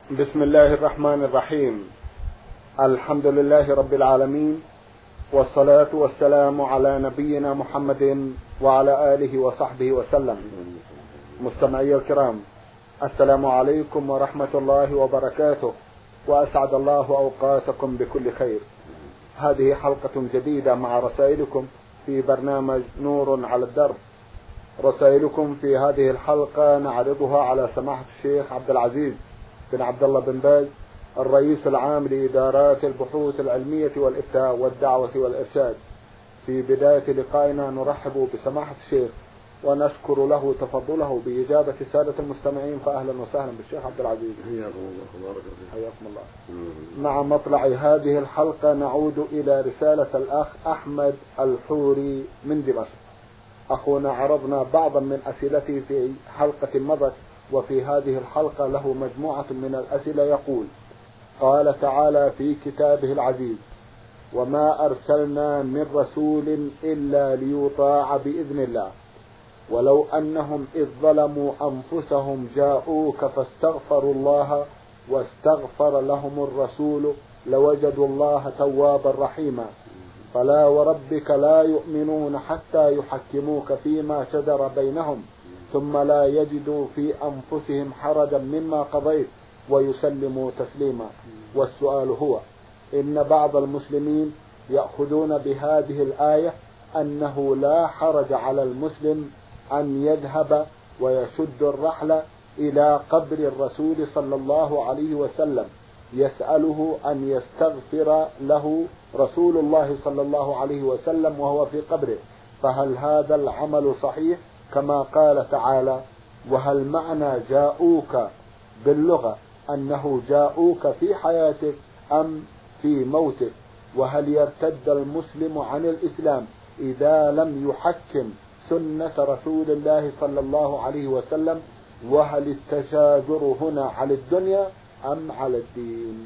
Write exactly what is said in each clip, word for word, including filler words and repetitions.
بسم الله الرحمن الرحيم. الحمد لله رب العالمين، والصلاة والسلام على نبينا محمد وعلى آله وصحبه وسلم. مستمعي الكرام، السلام عليكم ورحمة الله وبركاته، وأسعد الله أوقاتكم بكل خير. هذه حلقة جديدة مع رسائلكم في برنامج نور على الدرب. رسائلكم في هذه الحلقة نعرضها على سماحة الشيخ عبد العزيز بن عبد الله بن باز، الرئيس العام لإدارات البحوث العلمية والإفتاء والدعوة والإرشاد. في بداية لقائنا نرحب بسماحة الشيخ ونشكر له تفضله بإجابة سادة المستمعين، فأهلا وسهلا بالشيخ عبد العزيز. حياكم الله وبارك فيك. حياكم الله. مع مطلع هذه الحلقة نعود إلى رسالة الأخ أحمد الحوري من دمشق. أخونا عرضنا بعضا من أسئلته في حلقة مضت، وفي هذه الحلقة له مجموعة من الأسئلة. يقول: قال تعالى في كتابه العزيز: وما أرسلنا من رسول إلا ليطاع بإذن الله ولو أنهم إذ ظلموا أنفسهم جاءوك فاستغفروا الله واستغفر لهم الرسول لوجدوا الله توابا رحيما فلا وربك لا يؤمنون حتى يحكموك فيما شجر بينهم ثم لا يجدوا في أنفسهم حرجا مما قضيت ويسلموا تسليما. والسؤال هو: إن بعض المسلمين يأخذون بهذه الآية أنه لا حرج على المسلم أن يذهب ويشد الرحل إلى قبر الرسول صلى الله عليه وسلم يسأله أن يستغفر له رسول الله صلى الله عليه وسلم وهو في قبره، فهل هذا العمل صحيح كما قال تعالى؟ وهل معنى جاءوك باللغة أنه جاءوك في حياتك أم في موتك؟ وهل يرتد المسلم عن الإسلام إذا لم يحكم سنة رسول الله صلى الله عليه وسلم؟ وهل التشاجر هنا على الدنيا أم على الدين؟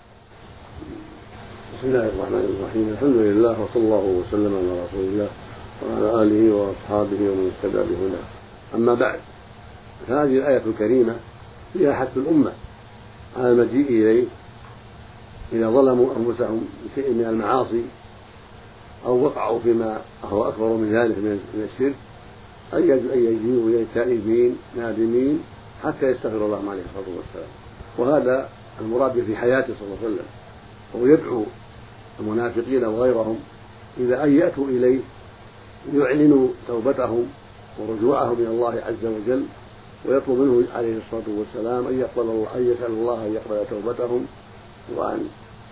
بسم الله الرحمن الرحيم. الحمد لله وصلى الله وسلم على رسول الله وعلى آله وأصحابه ومن اتبع بهداه. أما بعد، هذه الآية الكريمة فيها حث الأمة على المجيء إليه إذا ظلموا أنفسهم بشيء من المعاصي أو وقعوا فيما هو أكبر من ذلك من الشرك، أن يجيئوا إليه تائبين نادمين حتى يستغفر الله عليه الصلاة والسلام. وهذا المراد في حياته صلى الله عليه وسلم، وهو يدعو المنافقين وغيرهم إذا أن يأتوا إليه يعلنوا توبتهم ورجوعهم إلى الله عز وجل، ويطلب منه عليه الصلاة والسلام أن يقبل الله أن يسأل الله أن يقبل توبتهم وأن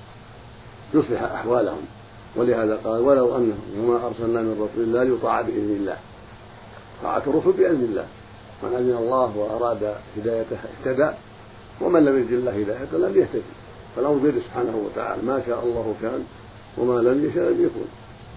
يصلح أحوالهم. ولهذا قال: ولو أنهم وما أرسلنا من رسول الله ليطاع بإذن الله. طاعة الرسل بإذن الله، من أذن الله وأراد هدايته اهتدى، ومن لم يرد الله هدايته لم يهتدي. فالأمر بيده سبحانه وتعالى، ما شاء الله كان وما لم يشاء لم يكن،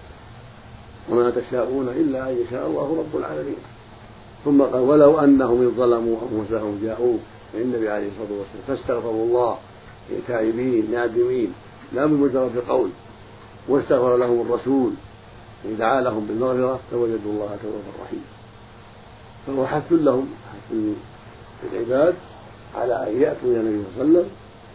وما تشاءون إلا أن يشاء الله رب العالمين. ثم قال: ولو أنهم إذ ظلموا أنفسهم جاءوك النبي عليه الصلاة والسلام فاستغفروا الله تائبين نادمين لا بمجرد قول، واستغفر لهم الرسول دعا لهم بالمغفرة لوجدوا الله توابا رحيما. فهو حث لهم، حث للعباد على أن يأتوا إلى النبي صلى الله عليه وسلم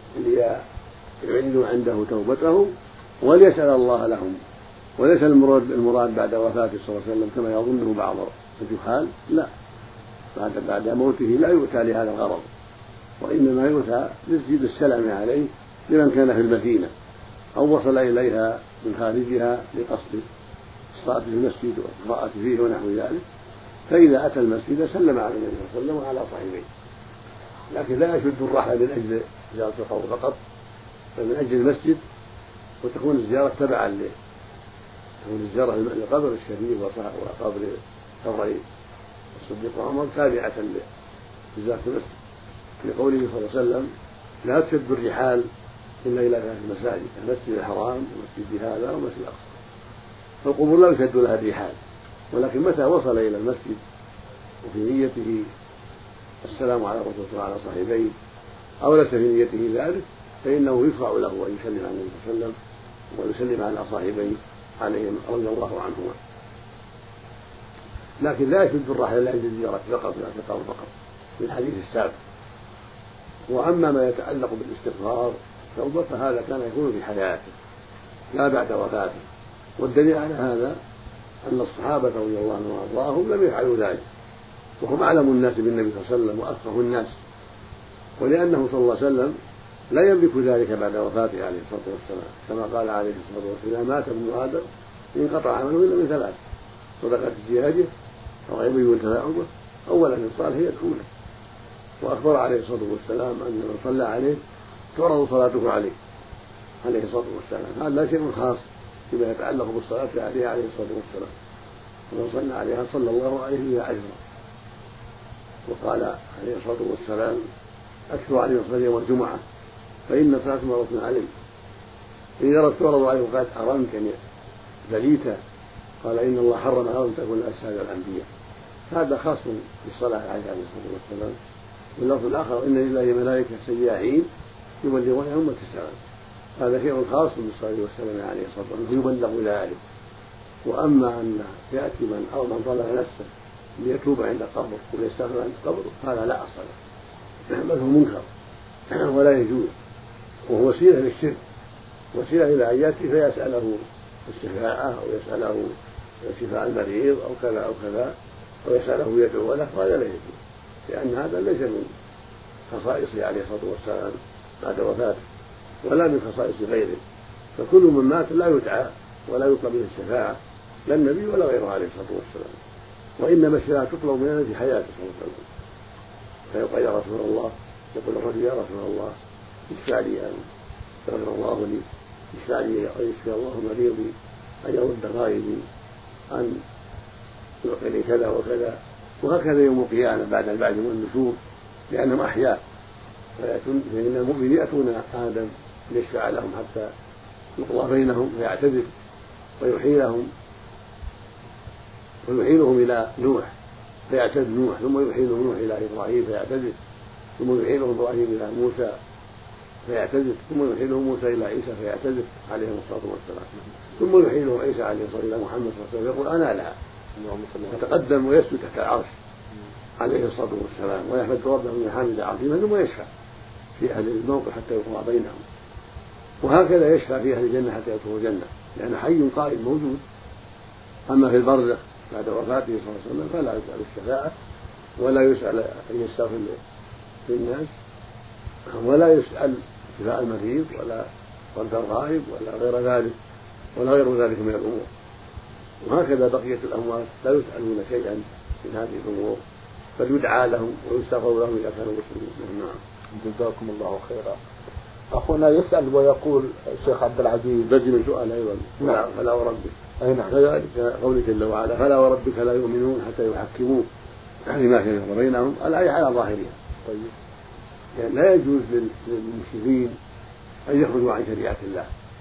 ليعلنوا عنده توبتهم وليسأل الله لهم. وليس المراد المراد بعد وفاته صلى الله عليه وسلم كما يظنه بعض الجهال، لا، بعد بعد موته لا يؤتى لهذا الغرض، وإنما يؤتى لتسجيل السلام عليه لمن كان في المدينة أو وصل إليها من خارجها لقصد الصلاة في المسجد والقراءة فيه ونحو ذلك. فإذا أتى المسجد سلم على النبي صلى الله عليه وسلم وعلى صاحبيه، لكن لا يشد الرحل من أجل زيارة القبر فقط، بل من أجل المسجد، وتكون الزيارة تبعا له، تكون الزيارة لقبر الشريف وقبر قبر الصديق وعمر تابعة لزيارة المسجد، لقوله صلى الله عليه وسلم: لا تشد الرحال إلا إلى ثلاث مساجد: المسجد الحرام ومسجد هذا ومسجد الأقصى. فالقبور لا يشد لها الرحال، ولكن متى وصل إلى المسجد وفي نيته السلام على الرسول وعلى صاحبيه أو ليس في نيته ذلك فإنه يشرع له أن يسلم على النبي صلى الله عليه وسلم ويسلم على صاحبيه عليهم رضي الله عنهما. لكن لا يشد الرحل إلا عند الزيارة فقط، لا تقام فقط، في الحديث السابق وأما ما يتعلق بالاستغفار توبة فهذا كان يكون في حياته لا بعد وفاته. والدليل على هذا أن الصحابة رضي الله عنهم وأرضاهم لم يفعلوا ذلك، وهم أعلم الناس بالنبي صلى الله عليه وسلم وأفقه الناس، ولأنه صلى الله عليه وسلم لا يملك ذلك بعد وفاته عليه الصلاة والسلام، كما قال عليه الصلاة والسلام: مات ابن آدم انقطع عمله إلا من ثلاث: صدقة جهاده أو علم ينتفع به أو ولد صالح يدعو له. وأخبر عليه الصلاة والسلام أن من صلى عليه تعرض صلاته عليه عليه الصلاة والسلام. هذا شيء خاص فيما يتعلق بالصلاة عليه عليه الصلاة والسلام، ومن صلى عليها صلى الله عليه بها عشرا. وقال عليه الصلاة والسلام: أكثر عليه الصلاة يوم الجمعة فإن صلاة مرة عليه. إذا تعرض عليه وقالت أرمت يعني بليتا، قال: إن الله حرم أن تكون أسهل الأنبياء. هذا خاص بالصلاة عليه الصلاة والسلام. واللفظ الآخر: إن لله ملائكة سياحين يبلغون أمة السلام. هذا شيء خاص بالصلاة والسلام عليه الصلاة والسلام يبلغ ذلك. وأما أن يأتي من أو من ظلم نفسه ليتوب عند قبر وليستغفر عند قبر هذا لا أصل له، بل هو منكر ولا يجوز، وهو وسيلة للشرك، وسيلة إلى أن يأتي فيسأله الشفاعة أو يسأله شفاء المريض أو كذا أو كذا أو يسأله يدعو له، وهذا لا يجوز، لأن هذا ليس من خصائصه عليه الصلاة والسلام بعد وفاته ولا من خصائص غيره. فكل من مات لا يدعى ولا يطلب منه الشفاعة، لا النبي ولا غيره عليه الصلاة والسلام، وإنما الشفاعة تطلب منه في حياته صلى الله عليه وسلم. فيقول: يا رسول الله، يقول الرجل: يا رسول الله اشفع لي أن يغفر الله لي، اشفع لي أن يشفي الله مريضي، أن يرد غائبي، أن يعطيني كذا وكذا. وهكذا يوم القيامة بعد البعث والنشور، لأنهم أحياء، فإن المؤمنين يأتون آدم ليشفع لهم حتى يقضى بينهم فيعتذر ويحيلهم ويحيلهم إلى نوح فيعتذر نوح، ثم يحيلهم نوح إلى إبراهيم فيعتذر، ثم يحيلهم إبراهيم إلى موسى فيعتذر، ثم يحيلهم موسى إلى عيسى فيعتذر عليهم الصلاة والسلام، ثم يحيلهم عيسى عليه الصلاة والسلام إلى محمد صلى الله عليه وسلم يقول: أنا لها، يتقدم ويسجد تحت العرش عليه الصلاة والسلام ويحمد ربه من حامد عظيما، ثم يشفع في أهل الموقف حتى يقضى بينهم. وهكذا يشفع في أهل الجنة حتى يدخلوا الجنة، لأن حي قائم موجود. أما في البرزخ بعد وفاته صلى الله عليه وسلم فلا يسأل الشفاعة ولا يسأل أن يستغفر للناس ولا يسأل شفاء المريض ولا رد الغائب ولا غير ذلك ولا غير ذلك من الأمور. وهكذا بقية الأموات لا يسألون شيئا من هذه الأمور، بل يدعى لهم ويستغفر لهم إذا كانوا مسلمين. نعم. جزاكم الله خيرا. أخونا يسأل ويقول: الشيخ عبد العزيز بدي من سؤال أيضا. نعم. فلا وربك. أي نعم. كذلك قوله جل وعلا: فلا وربك لا يؤمنون حتى يحكموك فيما شجر بينهم. الآية على ظاهرها. طيب. يعني لا يجوز للمسلمين أن يخرجوا عن شريعة الله،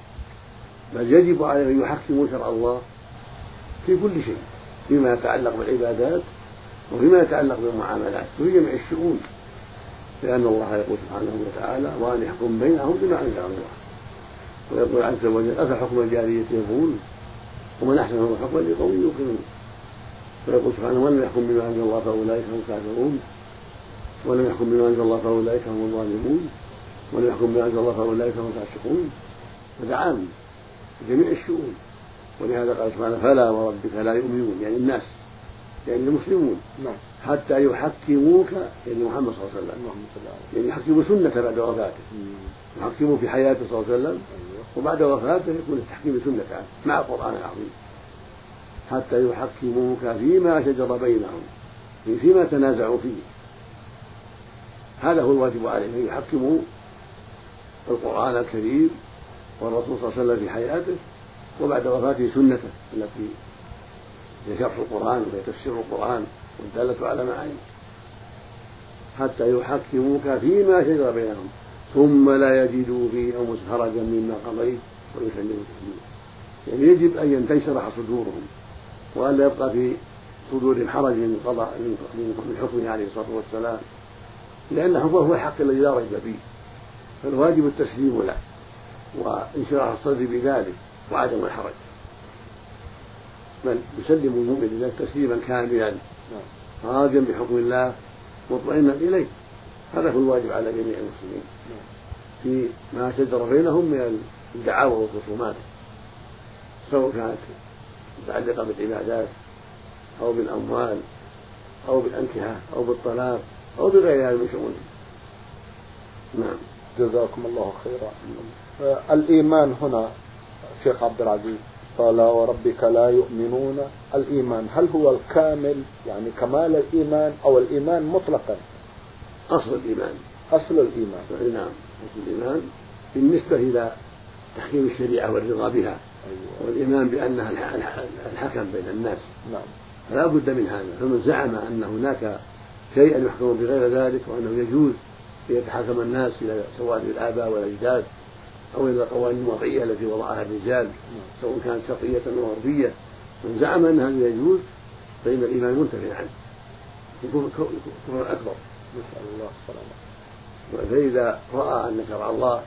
بل يجب عليهم أن يحكموا شرع الله في كل شيء، فيما يتعلق بالعبادات وفيما يتعلق بالمعاملات وفي جميع الشؤون، لأن الله يقول سبحانه وتعالى: وأن يحكم بينهم بما أنزل الله. ويقول عز وجل: أفحكم الجاهلية يبغون ومن أحسن من حكما لقوم يوقنون. ويقول سبحانه: ولم يحكم بما أنزل الله فأولئك هم الكافرون، ولم يحكم بما أنزل الله فأولئك هم الظالمون، ولم يحكم بما أنزل الله فأولئك هم الفاسقون. هذا عام في جميع الشؤون. ولهذا قال سبحانه: فلا وربك لا يؤمنون، يعني الناس، يعني المسلمون، حتى يحكموك، يعني محمد صلى الله عليه وسلم، يعني يحكموا سنة بعد وفاته، يحكموا في حياته صلى الله عليه وسلم، وبعد وفاته يكون التحكيم سنة مع القرآن العظيم، حتى يحكموك فيما شجر بينهم، فيما تنازعوا فيه. هذا هو الواجب عليهم، أن يحكموا القرآن الكريم والرسول صلى الله عليه وسلم في حياته، وبعد وفاته سنته التي هي شرح القرآن وهي تفسير القرآن والدالة على معانيه، حتى يحكموك فيما شجر بينهم ثم لا يجدوا في أنفسهم حرجا مما قضيت ويسلموا تسليما. يعني يجب أن تنشرح صدورهم وأن لا يبقى في صدورهم حرج من قضاء من حكمه عليه الصلاة والسلام، لأن حكمه هو الحق الذي لا ريب فيه، فالواجب التسليم له وانشراح الصدر بذلك وعدم الحرج، بل يسلم المؤمن ذلك تسليما كاملا راضيا بحكم الله مطمئنا إليه، هذا هو الواجب على جميع المسلمين في ما شجر بينهم من الدعاوى والخصومات، سواء كانت متعلقة بالعبادات أو بالأموال أو بالأنكحة أو بالطلاق أو بغيرها من شؤونهم. نعم. جزاكم الله خيرا. الإيمان هنا شيخ عبد العزيز قال وربك لا يؤمنون، الإيمان هل هو الكامل يعني كمال الإيمان أو الإيمان مطلقا؟ أصل الإيمان. أصل الإيمان. نعم أصل الإيمان بالنسبة إلى تحكيم الشريعة والرضا بها. أيوة. والإيمان بأنها الحكم بين الناس. نعم. فلا بد من هذا. فمن زعم أن هناك شيئا يحكم بغير ذلك وأنه يجوز أن يتحاكم الناس إلى سواء الآباء والأجداد أو إلى القوانين الوضعية التي وضعها الرجال سواء كانت شرعية أو غربية، من زعم أن هذا يجوز فإن الإيمان منتفي عنه، يكون كفر أكبر. نسأل الله السلامة. فإذا رأى أن شرع الله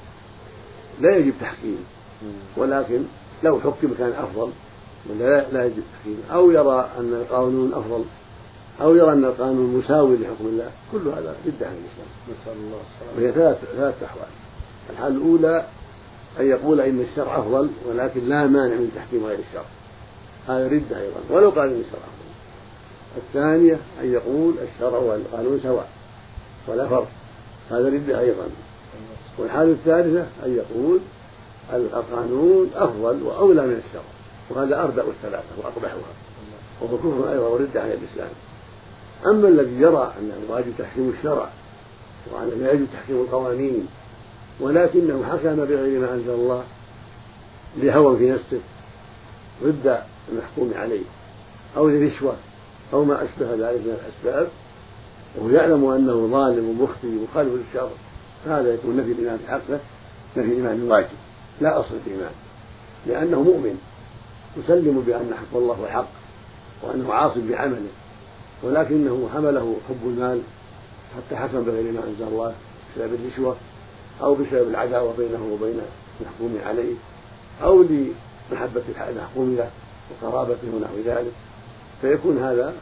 لا يجب تحكيم ولكن لو حكم كان أفضل ولا لا يجب تحكيم، أو يرى أن القانون أفضل أو يرى أن القانون مساوي لحكم الله، كل هذا ردة عن الإسلام. نسأل الله السلامة. وهي ثلاث ثلاث أحوال. الحال الأولى أن يقول إن الشرع أفضل ولكن لا مانع من تحكيم غير الشرع، هذا ردة أيضا ولو قال إن الشرع أفضل. الثانية أن يقول الشرع والقانون سواء ولا فرق، هذا ردة أيضا. والحالة الثالثة أن يقول القانون أفضل وأولى من الشرع، وهذا أردأ الثلاثة وأقبحها، وهو كفر أيضا وردة عن الإسلام. أما الذي يرى أن الواجب تحكيم الشرع وأن لا يجب تحكيم القوانين ولكنه حكم بغير ما أنزل الله لهوى في نفسه ضد المحكوم عليه أو لرشوة أو ما أشبه ذلك من الأسباب، وهو يعلم أنه ظالم ومخطئ مخالف للشرع، فهذا يكون نفي الإيمان بحقه، نفي الإيمان الواجب لا أصل الإيمان، لأنه مؤمن يسلم بأن حق الله هو حق وأنه عاصم بعمله، ولكنه حمله حب المال حتى حكم بغير ما أنزل الله بسبب الرشوة أو بسبب العداوة بينه وبين المحكوم عليه أو لمحبة المحكوم له وقرابته ونحو ذلك، فيكون هذا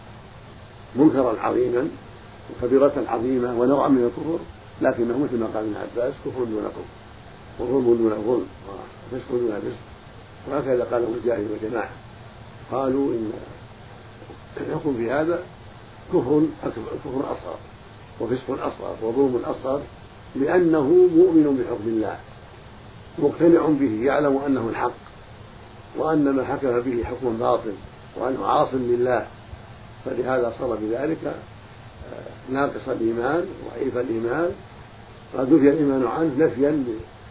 منكرا عظيما وكبيرة عظيمة ونوعا من الكفر، لكنه مثل ما قال ابن عباس كفر دون كفر وظلم دون ظلم وفسق دون فسق، وهكذا قاله مجاهد وجماعة، قالوا إن الحكم في هذا كفر كفر أصغر وفسق أصغر وظلم أصغر، لأنه مؤمن بحكم الله مقتنع به يعلم أنه الحق وأن ما حكم به حكم باطل وأنه عاصم لله، فلهذا صار بذلك ناقص الإيمان ضعيف الإيمان، قد نفي الإيمان عنه نفيا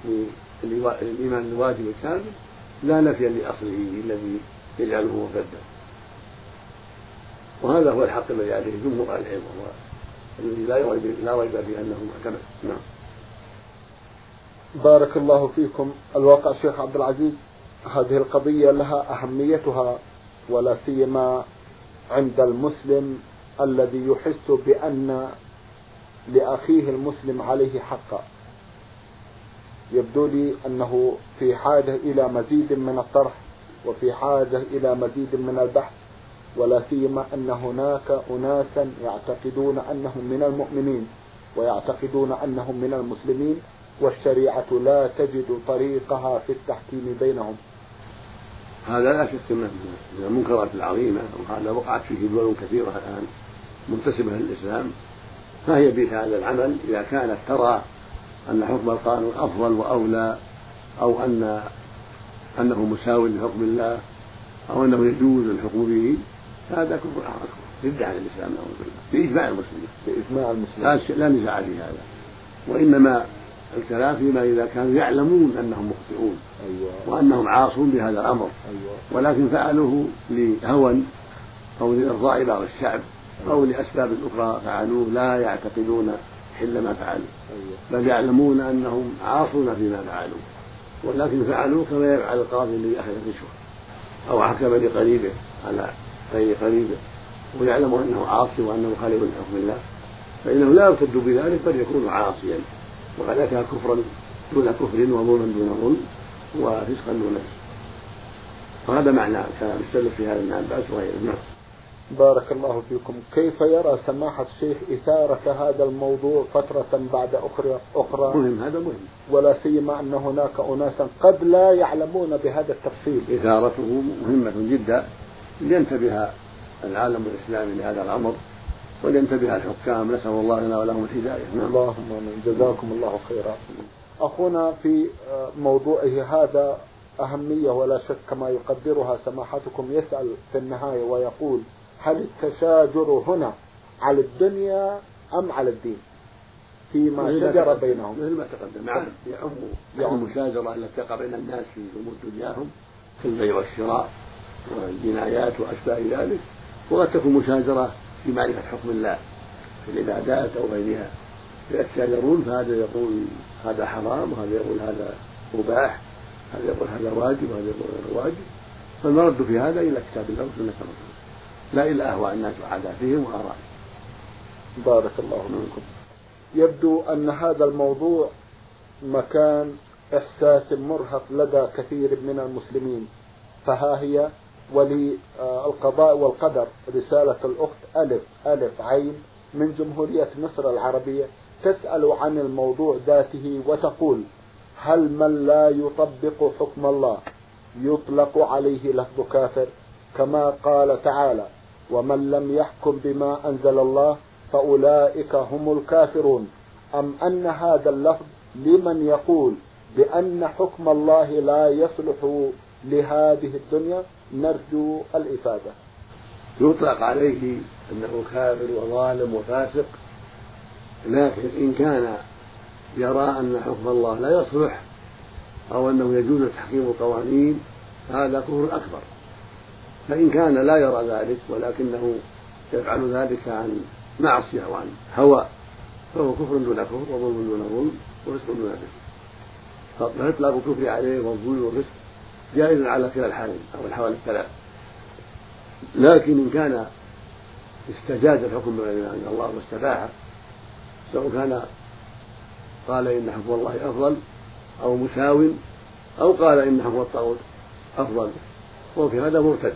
للإيمان الواجب الكامل لا نفيا لأصله الذي يجعله مرتدا. وهذا هو الحق الذي عليه جمهور العلم وهو الذي لا ريب في أنه محكم. نعم. بارك الله فيكم. الواقع شيخ عبد العزيز هذه القضية لها أهميتها ولا سيما عند المسلم الذي يحس بأن لأخيه المسلم عليه حقا. يبدو لي أنه في حاجة إلى مزيد من الطرح وفي حاجة إلى مزيد من البحث، ولا سيما أن هناك أناسا يعتقدون أنهم من المؤمنين ويعتقدون أنهم من المسلمين، والشريعة لا تجد طريقها في التحكيم بينهم. هذا لا شك من المنكرات العظيمة، وهذا وقعت فيه دول كثيرة الآن منتسبة للإسلام، فهي بهذا العمل إذا كانت ترى أن حكم القانون أفضل وأولى أو أن أنه مساوي لحكم الله أو أنه يجوز الحكم به، هذا كفر أكبر ردة عن الإسلام بإجماع المسلمين بإجماع المسلمين لا نزاع في هذا، وإنما الكلام فيما إذا كانوا يعلمون أنهم مخطئون. أيوة. وأنهم عاصون بهذا الأمر. أيوة. ولكن فعلوه لهوى أو لإرضاء بعض الشعب. أيوة. أو لأسباب أخرى فعلوه لا يعتقدون حل ما فعلوا. أيوة. بل يعلمون أنهم عاصون فيما فعلوا، ولكن فعلوا كما يفعل القاضي الذي أخذ الرشوة أو حكم لقريبه على غير قريبه ويعلم أنه عاصي وأنه خالف لحكم الله، فإنه لا يرتد بذلك بل يكون عاصيا وقد أتى كفرا دون كفر وظلما دون ظلم وفسقا دون فسق. وهذا معنى كان يستدل في هذا ابن عباس وغيره. بارك الله فيكم. كيف يرى سماحة الشيخ إثارة هذا الموضوع فترة بعد أخرى أخرى؟ مهم، هذا مهم، ولا سيما أن هناك أناسا قد لا يعلمون بهذا التفصيل. إثارته مهمة جدا لينتبه العالم الإسلامي لهذا الأمر ولينتبه الحكام، نسأل الله لنا ولهم الهداية. نعم. اللهم آمين. جزاكم الله خيرا. أخونا في موضوعه هذا أهمية ولا شك كما يقدرها سماحتكم، يسأل في النهاية ويقول: هل التشاجر هنا على الدنيا أم على الدين فيما شجر بينهم؟ مثل ما تقدم معه يعم المشاجرة التي تقع بين الناس في أمور دنياهم كالبيع والشراء والجنايات وأشباه ذلك، وقد تكون مشاجرة في معرفة حكم الله في العبادات أو غيرها، يتشاجرون، فهذا يقول هذا حرام وهذا يقول هذا مباح، هذا يقول هذا واجب وهذا يقول هذا واجب، فالمرد في هذا إلى كتاب الله وسنة الرسول لا إلى أهواء الناس وعاداتهم وآرائهم. بارك الله فيكم. يبدو أن هذا الموضوع مكان إحساس مرهق لدى كثير من المسلمين، فها هي وللقضاء والقدر رسالة الأخت ألف ألف عين من جمهورية مصر العربية تسأل عن الموضوع ذاته وتقول: هل من لا يطبق حكم الله يطلق عليه لفظ كافر كما قال تعالى: ومن لم يحكم بما أنزل الله فأولئك هم الكافرون، أم أن هذا اللفظ لمن يقول بأن حكم الله لا يصلح لهذه الدنيا؟ نرجو الإفادة. يطلق عليه أنه كافر وظالم وفاسق، لكن إن كان يرى أن حكم الله لا يصلح أو أنه يجوز تحكيم القوانين هذا كفر أكبر. فإن كان لا يرى ذلك ولكنه يفعل ذلك عن معصية وعن هوى فهو كفر دون كفر وظلم دون ظلم ورزق دون رزق، فإطلاق الكفر عليه والظلم والرزق جائز على كلا الحالين أو الحوالي الثلاث. لكن إن كان استجاز الحكم بغير ما أنزل الله واستباحه، سواء كان قال إن حكم الله أفضل أو مساو أو قال إن حكم الطاغوت أفضل، وفي هذا مرتد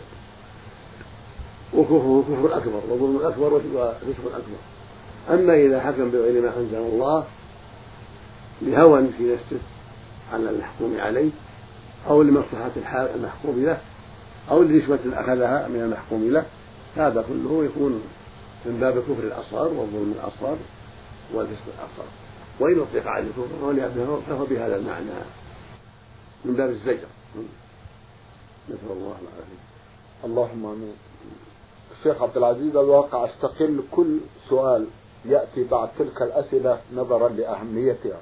وكفره كفر أكبر وظلم أكبر ورزق أكبر. أما إذا حكم بغير ما أنزل الله لهوى في نفسه على المحكوم عليه أو لمصلحة المحكوم له أو لرشوة أخذها من المحكوم له، هذا كله يكون من باب كفر الأصغر والظلم الأصغر والفسق الأصغر. وإن أطلق عليه الكفر فهو بهذا المعنى من باب الزجر. نسأل الله العافية. اللهم آمين. الشيخ عبد العزيز، الواقع استقل كل سؤال يأتي بعد تلك الأسئلة نظرا لأهميتها.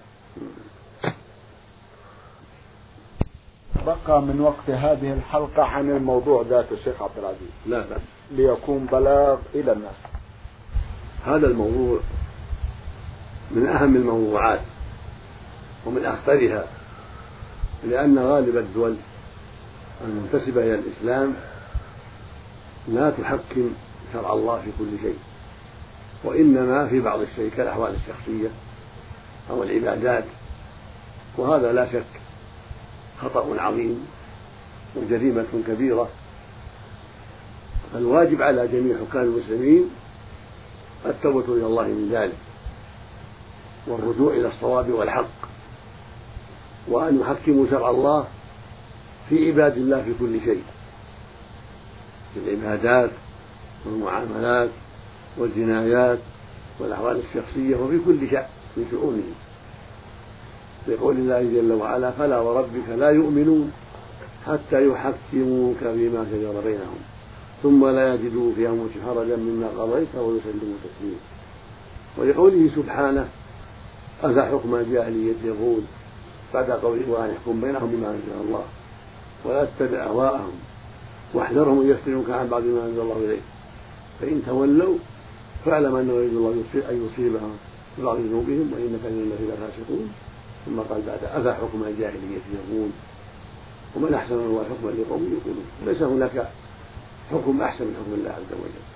بقى من وقت هذه الحلقة عن الموضوع ذات الشيخ عبد العزيز لا بأس ليكون بلاغ إلى الناس. هذا الموضوع من أهم الموضوعات ومن أخطرها، لأن غالب الدول المنتسبة إلى الإسلام لا تحكم شرع الله في كل شيء، وإنما في بعض الشيء كالأحوال الشخصية أو العبادات، وهذا لا شك خطأ عظيم وجريمة كبيرة. فالواجب على جميع حكام المسلمين التوبة إلى الله من ذلك والرجوع إلى الصواب والحق، وأن يحكموا شرع الله في عباد الله في كل شيء، في العبادات والمعاملات والجنايات والأحوال الشخصية وفي كل شيء من شؤونهم، لقول الله جل وعلا: فلا وربك لا يؤمنون حتى يحكموك فيما شجر بينهم ثم لا يجدوا في أنفسهم حرجا مما قضيت ويسلموا تسليما. ولقوله سبحانه: أفحكم الجاهلية يبغون بعد قوله وأن يحكم بينهم بما أنزل الله ولا تتبع أهواءهم واحذرهم أن يفتنوك عن بعض ما أنزل الله إليك فإن تولوا فاعلم أنه يريد الله أن يصيبهم ببعض ذنوبهم وإن كثيرا من الفاسقون. ثم قال بعد: أفحكم الجاهلية يبغون ومن أحسن من الله حكما لقوم يوقنون. ليس هناك حكم أحسن من حكم الله عز وجل.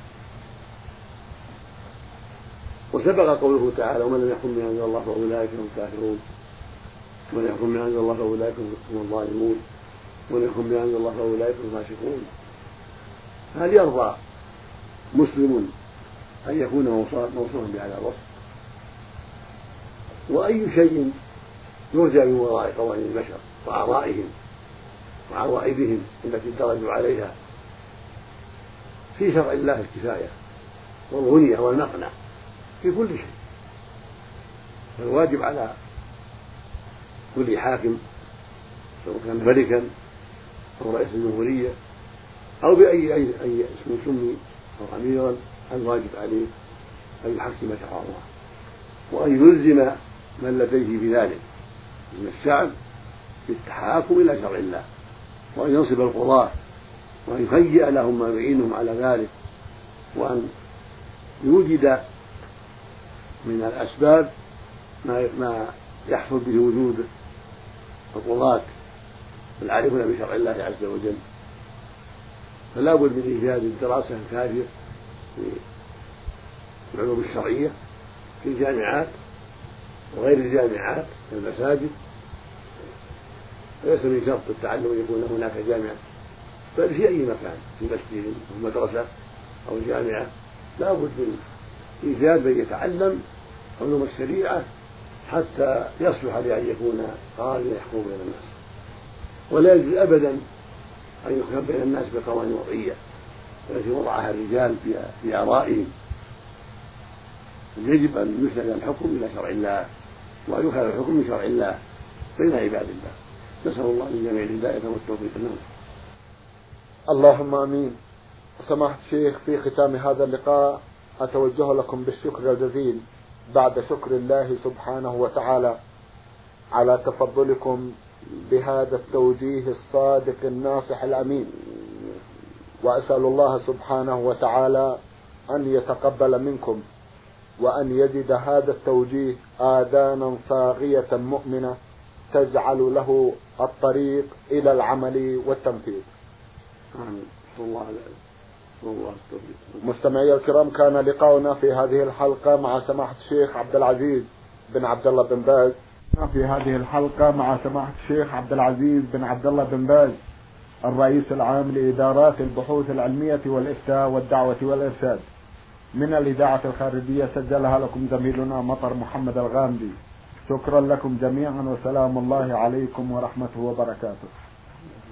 وسبق قوله تعالى: ومن لم يحكم بما أنزل الله فأولئك هم الكافرون، ومن يحكم بما أنزل الله فأولئك هم الظالمون، ومن يحكم بما أنزل الله فأولئك هم الفاسقون. هل يرضى مسلم أن يكون موصوفا بهذا الوصف. وأي شيء يرجى من وراء قوانين البشر وآرائهم وعوائدهم التي درجوا عليها في شرع الله الكفاية والغنية والمقنع في كل شيء. فالواجب على كل حاكم سواء كان ملكا أو رئيس الجمهورية أو بأي أي أي اسم سمي أو أميرا الواجب عليه أن يحكم شرع الله وأن يلزم من لديه بذلك من الشعب بالتحاكم إلى شرع الله، وأن ينصب القضاة وأن يهيئ لهم ما يعينهم على ذلك، وأن يوجد من الأسباب ما يحصل به وجود القضاة العارفون بشرع الله عز وجل. فلا بد من إيجاد الدراسة الكافية في العلوم الشرعية في الجامعات وغير الجامعات في المساجد. ليس من شرط التعلم أن يكون هناك جامعة، بل في أي مكان في مسجد أو مدرسة أو جامعة لا بد من إيجاد من يتعلم علوم الشريعة حتى يصلح لأن يكون قاضيا يحكم بين الناس. ولا يجوز أبدا أن يحكم بين الناس بقوانين وضعية التي وضعها الرجال في آرائهم. يجب أن يسند الحكم إلى شرع الله وأن يؤخذ الحكم من شرع الله بين عباد الله. نسأل الله للجميع الهداية والتوفيق. اللهم آمين. سماحة الشيخ، في ختام هذا اللقاء أتوجه لكم بالشكر الجزيل بعد شكر الله سبحانه وتعالى على تفضلكم بهذا التوجيه الصادق الناصح الأمين، وأسأل الله سبحانه وتعالى أن يتقبل منكم وأن يجد هذا التوجيه آذانا صاغية مؤمنة تجعل له الطريق إلى العمل والتنفيذ. آمين. الله الله مستمعي الكرام، كان لقاؤنا في هذه الحلقة مع سماحة الشيخ عبد العزيز بن عبد الله بن باز في هذه الحلقة مع سماحة الشيخ عبد العزيز بن عبد الله بن باز الرئيس العام لإدارات البحوث العلمية والإفتاء والدعوة والإرشاد من الإذاعة الخارجية، سجلها لكم زميلنا مطر محمد الغامدي. شكرا لكم جميعا، وسلام الله عليكم ورحمته وبركاته.